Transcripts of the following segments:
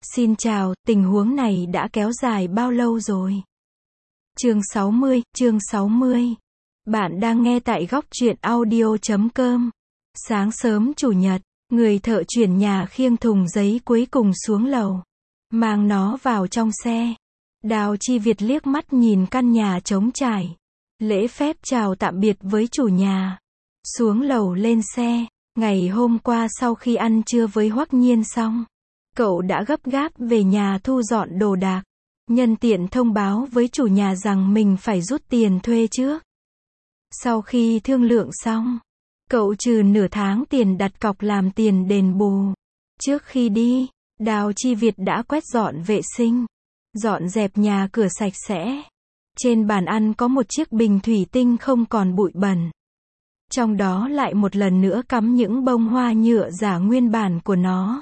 Xin chào, tình huống này đã kéo dài bao lâu rồi? Chương 60. Bạn đang nghe tại góc truyện audio.com. Sáng sớm chủ nhật, người thợ chuyển nhà khiêng thùng giấy cuối cùng xuống lầu, mang nó vào trong xe. Đào Chi Việt liếc mắt nhìn căn nhà trống trải, lễ phép chào tạm biệt với chủ nhà, xuống lầu lên xe. Ngày hôm qua sau khi ăn trưa với Hoắc Nhiên xong, cậu đã gấp gáp về nhà thu dọn đồ đạc, nhân tiện thông báo với chủ nhà rằng mình phải rút tiền thuê trước. Sau khi thương lượng xong, cậu trừ nửa tháng tiền đặt cọc làm tiền đền bù. Trước khi đi, Đào Chi Việt đã quét dọn vệ sinh, dọn dẹp nhà cửa sạch sẽ. Trên bàn ăn có một chiếc bình thủy tinh không còn bụi bẩn, trong đó lại một lần nữa cắm những bông hoa nhựa giả nguyên bản của nó.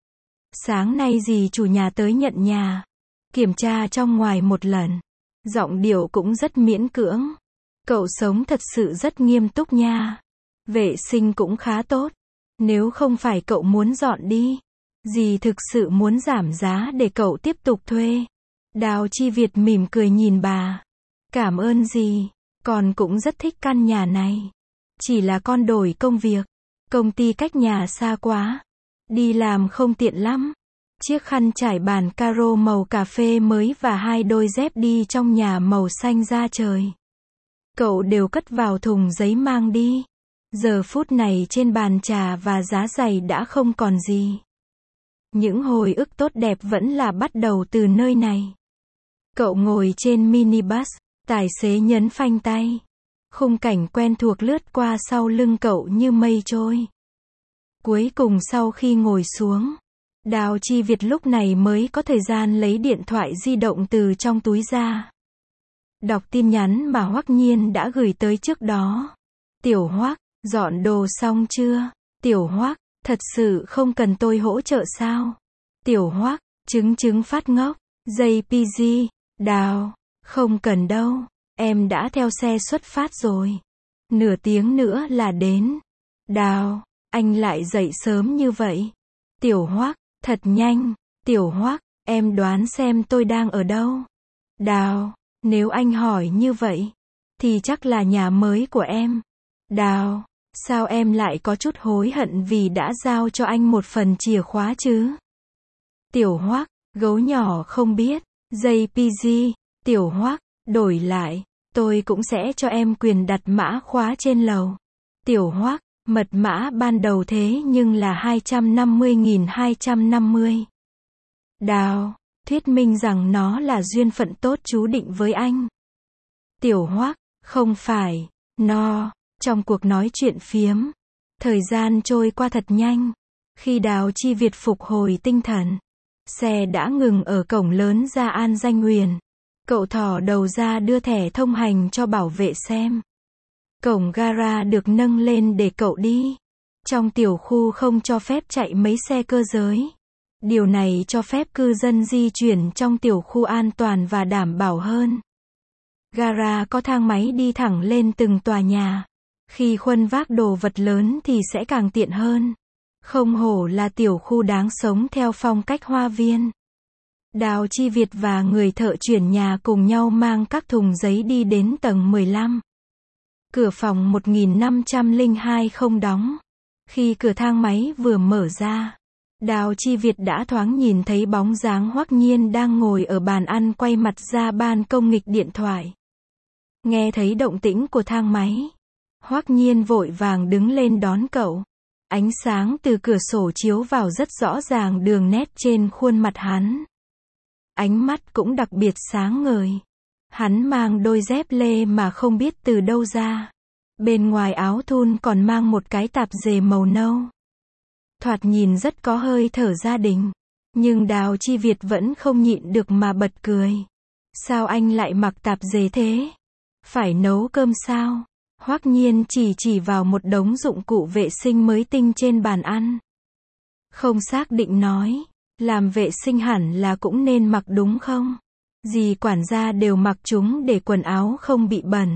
Sáng nay dì chủ nhà tới nhận nhà, kiểm tra trong ngoài một lần, giọng điệu cũng rất miễn cưỡng. Cậu sống thật sự rất nghiêm túc nha. Vệ sinh cũng khá tốt. Nếu không phải cậu muốn dọn đi, dì thực sự muốn giảm giá để cậu tiếp tục thuê. Đào Chi Việt mỉm cười nhìn bà. Cảm ơn dì, con cũng rất thích căn nhà này. Chỉ là con đổi công việc, công ty cách nhà xa quá, đi làm không tiện lắm. Chiếc khăn trải bàn caro màu cà phê mới và 2 đôi dép đi trong nhà màu xanh da trời, cậu đều cất vào thùng giấy mang đi. Giờ phút này trên bàn trà và giá giày đã không còn gì. Những hồi ức tốt đẹp vẫn là bắt đầu từ nơi này. Cậu ngồi trên minibus, tài xế nhấn phanh tay. Khung cảnh quen thuộc lướt qua sau lưng cậu như mây trôi. Cuối cùng sau khi ngồi xuống, Đào Chi Việt lúc này mới có thời gian lấy điện thoại di động từ trong túi ra. Đọc tin nhắn mà Hoắc Nhiên đã gửi tới trước đó. Tiểu Hoắc, dọn đồ xong chưa? Tiểu Hoắc, thật sự không cần tôi hỗ trợ sao? Tiểu Hoắc, trứng phát ngốc. JPG, Đào, không cần đâu, em đã theo xe xuất phát rồi. Nửa tiếng nữa là đến. Đào, anh lại dậy sớm như vậy? Tiểu Hoắc, thật nhanh. Tiểu Hoắc, em đoán xem tôi đang ở đâu? Đào, nếu anh hỏi như vậy, thì chắc là nhà mới của em. Đào, sao em lại có chút hối hận vì đã giao cho anh một phần chìa khóa chứ? Tiểu Hoắc, gấu nhỏ không biết. JPG, Tiểu Hoắc, đổi lại, tôi cũng sẽ cho em quyền đặt mã khóa trên lầu. Tiểu Hoắc, mật mã ban đầu thế nhưng là 250.250. Đào, thuyết minh rằng nó là duyên phận tốt chú định với anh. Tiểu Hoắc, không phải, trong cuộc nói chuyện phiếm, thời gian trôi qua thật nhanh. Khi Đào Chi Việt phục hồi tinh thần, xe đã ngừng ở cổng lớn Gia An Danh Huyền. Cậu thò đầu ra đưa thẻ thông hành cho bảo vệ xem. Cổng gara được nâng lên để cậu đi. Trong tiểu khu không cho phép chạy mấy xe cơ giới. Điều này cho phép cư dân di chuyển trong tiểu khu an toàn và đảm bảo hơn. Gara có thang máy đi thẳng lên từng tòa nhà. Khi khuân vác đồ vật lớn thì sẽ càng tiện hơn. Không hổ là tiểu khu đáng sống theo phong cách hoa viên. Đào Chi Việt và người thợ chuyển nhà cùng nhau mang các thùng giấy đi đến tầng 15. Cửa phòng 1502 không đóng. Khi cửa thang máy vừa mở ra, Đào Chi Việt đã thoáng nhìn thấy bóng dáng Hoắc Nhiên đang ngồi ở bàn ăn quay mặt ra ban công nghịch điện thoại. Nghe thấy động tĩnh của thang máy, Hoắc Nhiên vội vàng đứng lên đón cậu. Ánh sáng từ cửa sổ chiếu vào rất rõ ràng đường nét trên khuôn mặt hắn. Ánh mắt cũng đặc biệt sáng ngời. Hắn mang đôi dép lê mà không biết từ đâu ra. Bên ngoài áo thun còn mang một cái tạp dề màu nâu. Thoạt nhìn rất có hơi thở gia đình. Nhưng Đào Chi Việt vẫn không nhịn được mà bật cười. Sao anh lại mặc tạp dề thế? Phải nấu cơm sao? Hoắc Nhiên chỉ vào một đống dụng cụ vệ sinh mới tinh trên bàn ăn. Không xác định nói, làm vệ sinh hẳn là cũng nên mặc đúng không? Dì quản gia đều mặc chúng để quần áo không bị bẩn.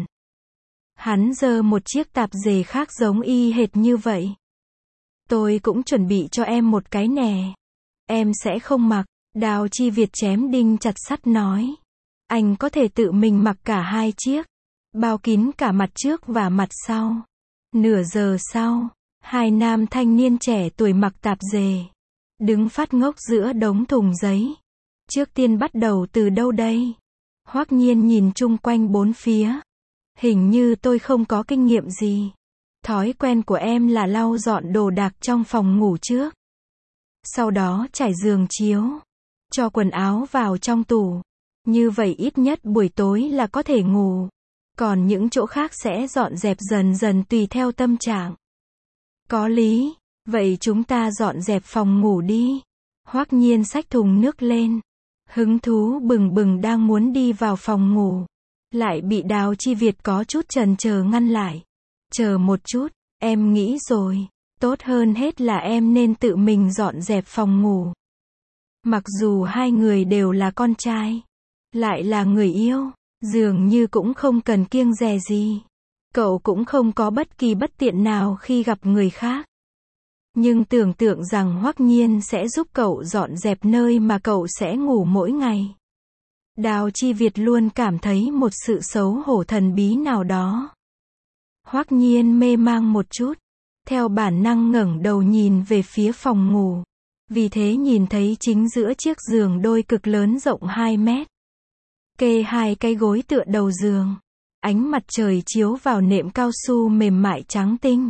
Hắn giơ một chiếc tạp dề khác giống y hệt như vậy. Tôi cũng chuẩn bị cho em một cái nè. Em sẽ không mặc. Đào Chi Việt chém đinh chặt sắt nói. Anh có thể tự mình mặc cả hai chiếc, bao kín cả mặt trước và mặt sau. Nửa giờ sau, hai nam thanh niên trẻ tuổi mặc tạp dề, đứng phát ngốc giữa đống thùng giấy. Trước tiên bắt đầu từ đâu đây? Hoắc Nhiên nhìn chung quanh bốn phía. Hình như tôi không có kinh nghiệm gì. Thói quen của em là lau dọn đồ đạc trong phòng ngủ trước. Sau đó trải giường chiếu, cho quần áo vào trong tủ. Như vậy ít nhất buổi tối là có thể ngủ. Còn những chỗ khác sẽ dọn dẹp dần dần tùy theo tâm trạng. Có lý, vậy chúng ta dọn dẹp phòng ngủ đi. Hoắc Nhiên xách thùng nước lên. Hứng thú bừng bừng đang muốn đi vào phòng ngủ. Lại bị Đào Chi Việt có chút chần chờ ngăn lại. Chờ một chút, em nghĩ rồi. Tốt hơn hết là em nên tự mình dọn dẹp phòng ngủ. Mặc dù hai người đều là con trai, lại là người yêu, dường như cũng không cần kiêng dè gì. Cậu cũng không có bất kỳ bất tiện nào khi gặp người khác. Nhưng tưởng tượng rằng Hoắc Nhiên sẽ giúp cậu dọn dẹp nơi mà cậu sẽ ngủ mỗi ngày. Đào Chi Việt luôn cảm thấy một sự xấu hổ thần bí nào đó. Hoắc Nhiên mê mang một chút, theo bản năng ngẩng đầu nhìn về phía phòng ngủ. Vì thế nhìn thấy chính giữa chiếc giường đôi cực lớn rộng 2 mét. Kê hai cái gối tựa đầu giường. Ánh mặt trời chiếu vào nệm cao su mềm mại trắng tinh.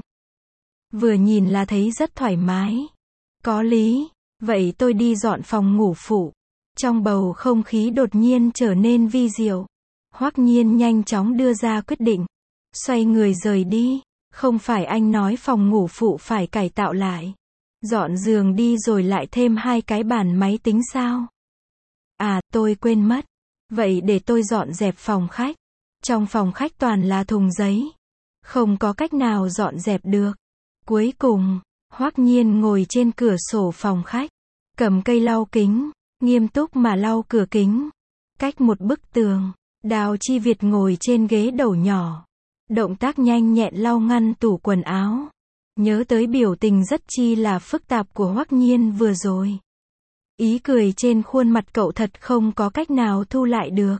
Vừa nhìn là thấy rất thoải mái. Có lý, vậy tôi đi dọn phòng ngủ phụ. Trong bầu không khí đột nhiên trở nên vi diệu. Hoắc Nhiên nhanh chóng đưa ra quyết định. Xoay người rời đi. Không phải anh nói phòng ngủ phụ phải cải tạo lại. Dọn giường đi rồi lại thêm 2 cái bàn máy tính sao? À, tôi quên mất. Vậy để tôi dọn dẹp phòng khách. Trong phòng khách toàn là thùng giấy. Không có cách nào dọn dẹp được. Cuối cùng, Hoắc Nhiên ngồi trên cửa sổ phòng khách. Cầm cây lau kính, nghiêm túc mà lau cửa kính. Cách một bức tường, Đào Chi Việt ngồi trên ghế đầu nhỏ. Động tác nhanh nhẹn lau ngăn tủ quần áo. Nhớ tới biểu tình rất chi là phức tạp của Hoắc Nhiên vừa rồi. Ý cười trên khuôn mặt cậu thật không có cách nào thu lại được.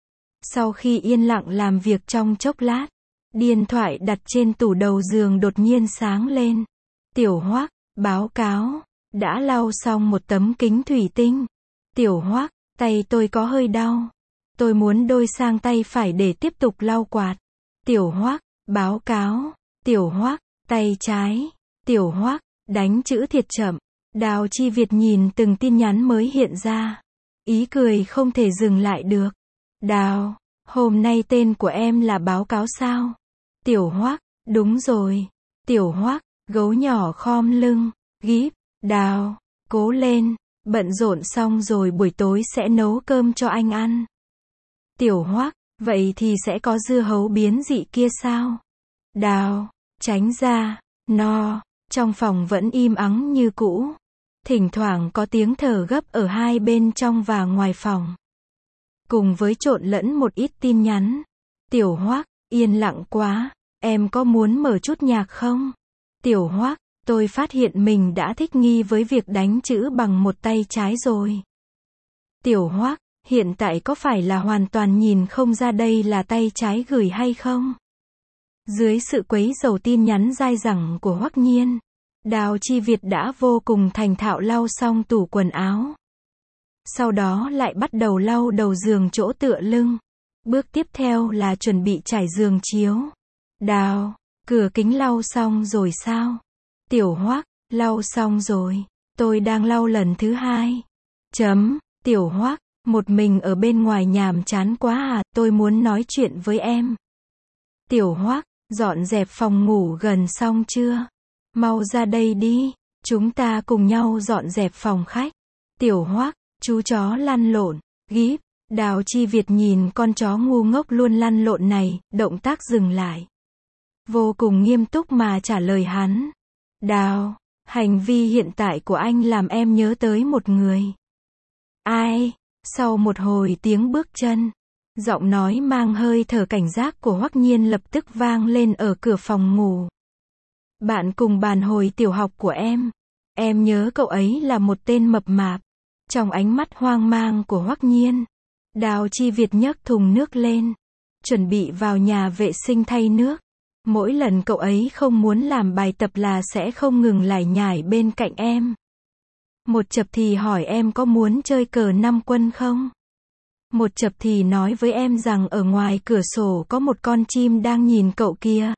Sau khi yên lặng làm việc trong chốc lát, điện thoại đặt trên tủ đầu giường đột nhiên sáng lên. Tiểu Hoắc, báo cáo, đã lau xong một tấm kính thủy tinh. Tiểu Hoắc, tay tôi có hơi đau. Tôi muốn đôi sang tay phải để tiếp tục lau quạt. Tiểu Hoắc, báo cáo. Tiểu Hoắc, tay trái. Tiểu Hoắc, đánh chữ thiệt chậm. Đào Chi Việt nhìn từng tin nhắn mới hiện ra. Ý cười không thể dừng lại được. Đào, hôm nay tên của em là báo cáo sao? Tiểu Hoắc, đúng rồi. Tiểu Hoắc, gấu nhỏ khom lưng, gíp. Đào, cố lên, bận rộn xong rồi buổi tối sẽ nấu cơm cho anh ăn. Tiểu Hoắc, vậy thì sẽ có dưa hấu biến dị kia sao? Đào, tránh ra. No, trong phòng vẫn im ắng như cũ. Thỉnh thoảng có tiếng thở gấp ở hai bên trong và ngoài phòng. Cùng với trộn lẫn một ít tin nhắn. Tiểu Hoắc, yên lặng quá, em có muốn mở chút nhạc không? Tiểu Hoắc, tôi phát hiện mình đã thích nghi với việc đánh chữ bằng một tay trái rồi. Tiểu Hoắc, hiện tại có phải là hoàn toàn nhìn không ra đây là tay trái gửi hay không? Dưới sự quấy rầy tin nhắn dai dẳng của Hoắc Nhiên, Đào Chi Việt đã vô cùng thành thạo lau xong tủ quần áo. Sau đó lại bắt đầu lau đầu giường chỗ tựa lưng. Bước tiếp theo là chuẩn bị trải giường chiếu. Đào, cửa kính lau xong rồi sao? Tiểu Hoắc, lau xong rồi. Tôi đang lau lần thứ 2. Tiểu Hoắc, một mình ở bên ngoài nhàm chán quá à, tôi muốn nói chuyện với em. Tiểu Hoắc, dọn dẹp phòng ngủ gần xong chưa? Mau ra đây đi, chúng ta cùng nhau dọn dẹp phòng khách. Tiểu Hoắc, chú chó lăn lộn, gíp. Đào Chi Việt nhìn con chó ngu ngốc luôn lăn lộn này, động tác dừng lại. Vô cùng nghiêm túc mà trả lời hắn. Đào, hành vi hiện tại của anh làm em nhớ tới một người. Ai? Sau một hồi tiếng bước chân, giọng nói mang hơi thở cảnh giác của Hoắc Nhiên lập tức vang lên ở cửa phòng ngủ. Bạn cùng bàn hồi tiểu học của em nhớ cậu ấy là một tên mập mạp. Trong ánh mắt hoang mang của Hoắc Nhiên, Đào Chi Việt nhấc thùng nước lên, chuẩn bị vào nhà vệ sinh thay nước. Mỗi lần cậu ấy không muốn làm bài tập là sẽ không ngừng lải nhải bên cạnh em. Một chập thì hỏi em có muốn chơi cờ 5 quân không? Một chập thì nói với em rằng ở ngoài cửa sổ có một con chim đang nhìn cậu kia.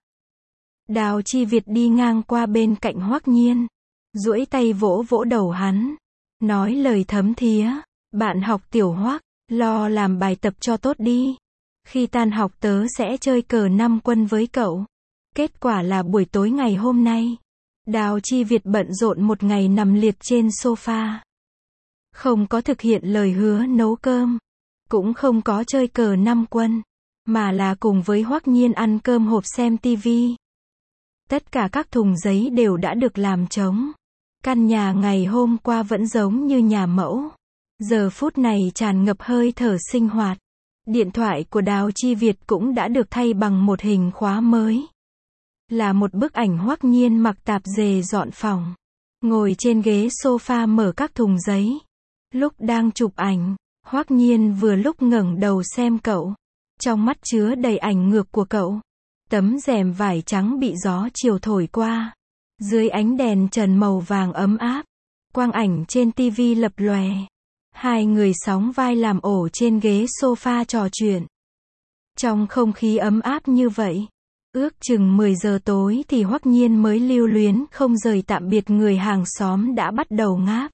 Đào Chi Việt đi ngang qua bên cạnh Hoắc Nhiên, duỗi tay vỗ vỗ đầu hắn, nói lời thấm thía, bạn học tiểu Hoắc, lo làm bài tập cho tốt đi. Khi tan học tớ sẽ chơi cờ 5 quân với cậu. Kết quả là buổi tối ngày hôm nay, Đào Chi Việt bận rộn một ngày nằm liệt trên sofa. Không có thực hiện lời hứa nấu cơm, cũng không có chơi cờ 5 quân, mà là cùng với Hoắc Nhiên ăn cơm hộp xem tivi. Tất cả các thùng giấy đều đã được làm trống. Căn nhà ngày hôm qua vẫn giống như nhà mẫu. Giờ phút này tràn ngập hơi thở sinh hoạt. Điện thoại của Đào Chi Việt cũng đã được thay bằng một hình khóa mới. Là một bức ảnh Hoắc Nhiên mặc tạp dề dọn phòng, ngồi trên ghế sofa mở các thùng giấy. Lúc đang chụp ảnh, Hoắc Nhiên vừa lúc ngẩng đầu xem cậu. Trong mắt chứa đầy ảnh ngược của cậu. Tấm rèm vải trắng bị gió chiều thổi qua. Dưới ánh đèn trần màu vàng ấm áp, quang ảnh trên tivi lập lòe. Hai người sóng vai làm ổ trên ghế sofa trò chuyện. Trong không khí ấm áp như vậy, ước chừng 10 giờ tối thì Hoắc Nhiên mới lưu luyến không rời tạm biệt người hàng xóm đã bắt đầu ngáp.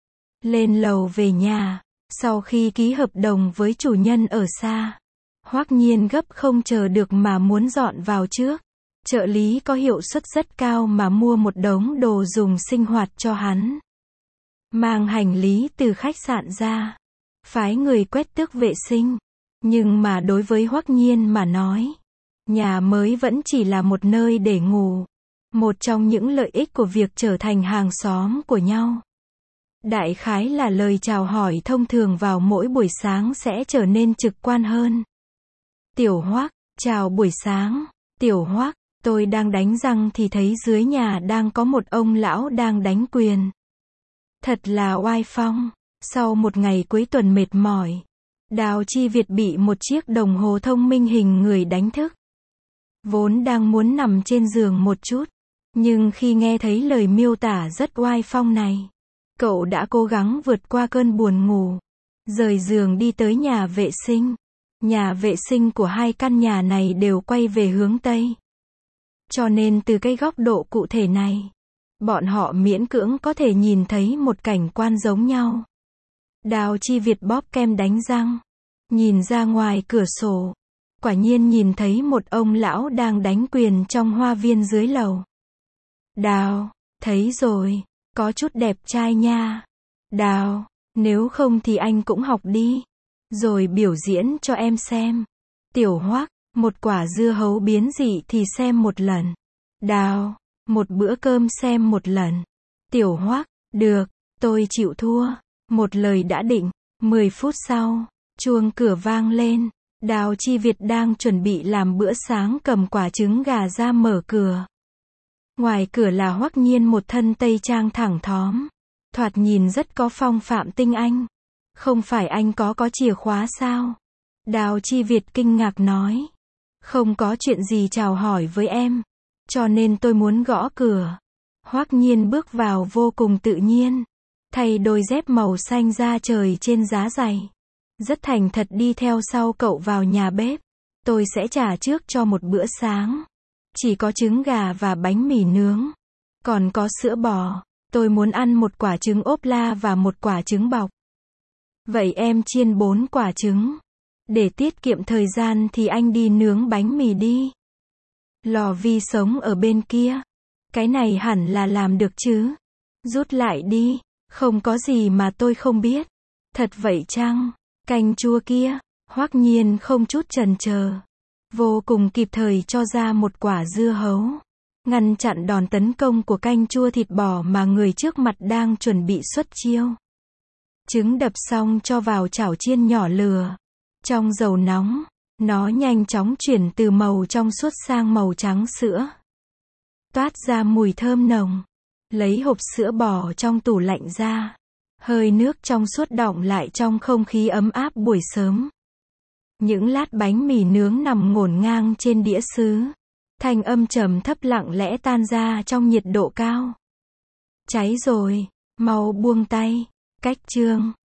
Lên lầu về nhà, sau khi ký hợp đồng với chủ nhân ở xa, Hoắc Nhiên gấp không chờ được mà muốn dọn vào trước. Trợ lý có hiệu suất rất cao mà mua một đống đồ dùng sinh hoạt cho hắn. Mang hành lý từ khách sạn ra, phái người quét tước vệ sinh. Nhưng mà đối với Hoắc Nhiên mà nói, nhà mới vẫn chỉ là một nơi để ngủ. Một trong những lợi ích của việc trở thành hàng xóm của nhau. Đại khái là lời chào hỏi thông thường vào mỗi buổi sáng sẽ trở nên trực quan hơn. Tiểu Hoắc, chào buổi sáng. Tiểu Hoắc, tôi đang đánh răng thì thấy dưới nhà đang có một ông lão đang đánh quyền. Thật là oai phong. Sau một ngày cuối tuần mệt mỏi, Đào Chi Việt bị một chiếc đồng hồ thông minh hình người đánh thức. Vốn đang muốn nằm trên giường một chút, nhưng khi nghe thấy lời miêu tả rất oai phong này, cậu đã cố gắng vượt qua cơn buồn ngủ, rời giường đi tới nhà vệ sinh. Nhà vệ sinh của hai căn nhà này đều quay về hướng Tây. Cho nên từ cái góc độ cụ thể này, bọn họ miễn cưỡng có thể nhìn thấy một cảnh quan giống nhau. Đào Chi Việt bóp kem đánh răng, nhìn ra ngoài cửa sổ, quả nhiên nhìn thấy một ông lão đang đánh quyền trong hoa viên dưới lầu. Đào, thấy rồi, có chút đẹp trai nha. Đào, nếu không thì anh cũng học đi, rồi biểu diễn cho em xem. Tiểu Hoắc, một quả dưa hấu biến dị thì xem một lần. Đào, một bữa cơm xem một lần. Tiểu Hoắc, được, tôi chịu thua. Một lời đã định. 10 phút sau, chuông cửa vang lên. Đào Chi Việt đang chuẩn bị làm bữa sáng cầm quả trứng gà ra mở cửa. Ngoài cửa là Hoắc Nhiên một thân tây trang thẳng thóm. Thoạt nhìn rất có phong phạm tinh anh. Không phải anh có chìa khóa sao? Đào Chi Việt kinh ngạc nói. Không có chuyện gì chào hỏi với em. Cho nên tôi muốn gõ cửa. Hoắc Nhiên bước vào vô cùng tự nhiên. Thay đôi dép màu xanh da trời trên giá giày. Rất thành thật đi theo sau cậu vào nhà bếp. Tôi sẽ trả trước cho một bữa sáng. Chỉ có trứng gà và bánh mì nướng. Còn có sữa bò. Tôi muốn ăn một quả trứng ốp la và một quả trứng bọc. Vậy em chiên 4 quả trứng. Để tiết kiệm thời gian thì anh đi nướng bánh mì đi. Lò vi sống ở bên kia. Cái này hẳn là làm được chứ. Rút lại đi. Không có gì mà tôi không biết. Thật vậy chăng? Canh chua kia. Hoắc Nhiên không chút chần chờ. Vô cùng kịp thời cho ra một quả dưa hấu. Ngăn chặn đòn tấn công của canh chua thịt bò mà người trước mặt đang chuẩn bị xuất chiêu. Trứng đập xong cho vào chảo chiên nhỏ lửa. Trong dầu nóng, nó nhanh chóng chuyển từ màu trong suốt sang màu trắng sữa. Toát ra mùi thơm nồng. Lấy hộp sữa bò trong tủ lạnh ra. Hơi nước trong suốt đọng lại trong không khí ấm áp buổi sớm. Những lát bánh mì nướng nằm ngổn ngang trên đĩa sứ. Thanh âm trầm thấp lặng lẽ tan ra trong nhiệt độ cao. Cháy rồi, mau buông tay. Cách chương